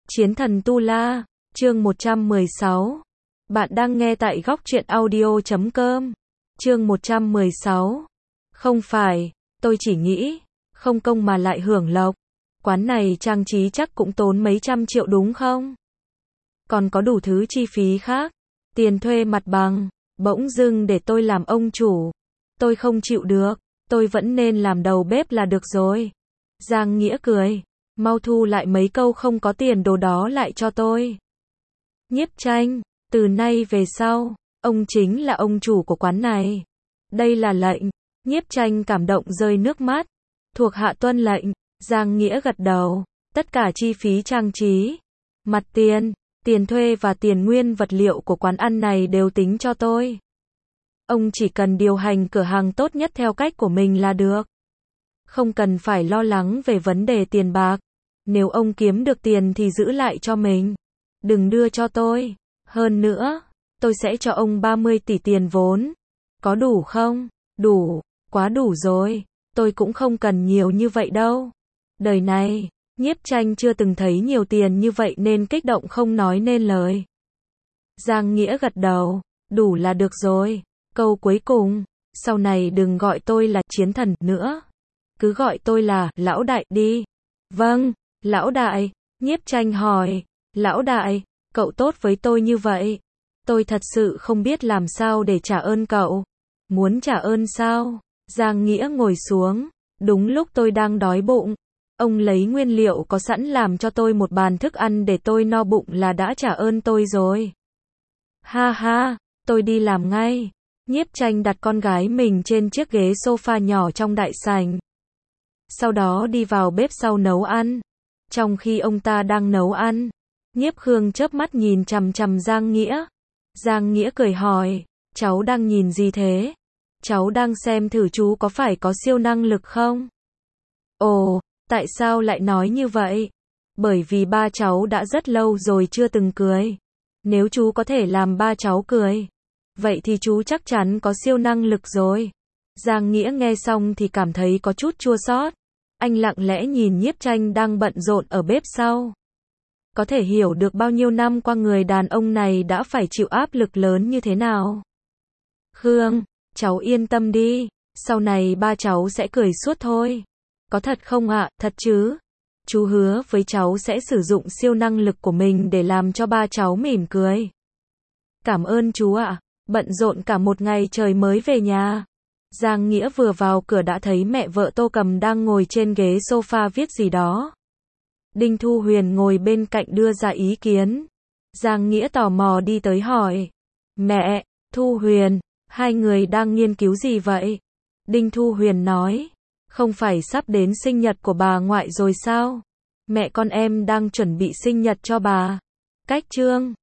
Chiến thần Tu La, chương 116. Bạn đang nghe tại góc truyện audio.com. Chương 116. Không phải, tôi chỉ nghĩ, không công mà lại hưởng lộc. Quán này trang trí chắc cũng tốn mấy trăm triệu đúng không? Còn có đủ thứ chi phí khác, tiền thuê mặt bằng, bỗng dưng để tôi làm ông chủ. Tôi không chịu được, tôi vẫn nên làm đầu bếp là được rồi. Giang Nghĩa cười, mau thu lại mấy câu không có tiền đồ đó lại cho tôi. Nhiếp Tranh, từ nay về sau, ông chính là ông chủ của quán này. Đây là lệnh. Nhiếp Tranh cảm động rơi nước mắt. Thuộc hạ tuân lệnh. Giang Nghĩa gật đầu. Tất cả chi phí trang trí, mặt tiền, tiền thuê và tiền nguyên vật liệu của quán ăn này đều tính cho tôi. Ông chỉ cần điều hành cửa hàng tốt nhất theo cách của mình là được. Không cần phải lo lắng về vấn đề tiền bạc. Nếu ông kiếm được tiền thì giữ lại cho mình. Đừng đưa cho tôi. Hơn nữa, tôi sẽ cho ông 30 tỷ tiền vốn. Có đủ không? Đủ, quá đủ rồi. Tôi cũng không cần nhiều như vậy đâu. Đời này, Nhiếp Tranh chưa từng thấy nhiều tiền như vậy nên kích động không nói nên lời. Giang Nghĩa gật đầu. Đủ là được rồi. Câu cuối cùng, sau này đừng gọi tôi là chiến thần nữa. Cứ gọi tôi là lão đại đi. Vâng, lão đại. Nhiếp Tranh hỏi. Lão đại, cậu tốt với tôi như vậy. Tôi thật sự không biết làm sao để trả ơn cậu. Muốn trả ơn sao? Giang Nghĩa ngồi xuống. Đúng lúc tôi đang đói bụng. Ông lấy nguyên liệu có sẵn làm cho tôi một bàn thức ăn để tôi no bụng là đã trả ơn tôi rồi. Ha ha, tôi đi làm ngay. Nhiếp Tranh đặt con gái mình trên chiếc ghế sofa nhỏ trong đại sảnh. Sau đó đi vào bếp sau nấu ăn. Trong khi ông ta đang nấu ăn, Nhiếp Khương chớp mắt nhìn chằm chằm Giang Nghĩa. Giang Nghĩa cười hỏi, cháu đang nhìn gì thế? Cháu đang xem thử chú có phải có siêu năng lực không? Ồ, tại sao lại nói như vậy? Bởi vì ba cháu đã rất lâu rồi chưa từng cười. Nếu chú có thể làm ba cháu cười, vậy thì chú chắc chắn có siêu năng lực rồi. Giang Nghĩa nghe xong thì cảm thấy có chút chua xót. Anh lặng lẽ nhìn Nhiếp Tranh đang bận rộn ở bếp sau. Có thể hiểu được bao nhiêu năm qua người đàn ông này đã phải chịu áp lực lớn như thế nào. Khương, cháu yên tâm đi, sau này ba cháu sẽ cười suốt thôi. Có thật không ạ? Thật chứ? Chú hứa với cháu sẽ sử dụng siêu năng lực của mình để làm cho ba cháu mỉm cười. Cảm ơn chú ạ. Bận rộn cả một ngày trời mới về nhà. Giang Nghĩa vừa vào cửa đã thấy mẹ vợ Tô Cầm đang ngồi trên ghế sofa viết gì đó. Đinh Thu Huyền ngồi bên cạnh đưa ra ý kiến. Giang Nghĩa tò mò đi tới hỏi. Mẹ, Thu Huyền, hai người đang nghiên cứu gì vậy? Đinh Thu Huyền nói. Không phải sắp đến sinh nhật của bà ngoại rồi sao? Mẹ con em đang chuẩn bị sinh nhật cho bà. Cách trương,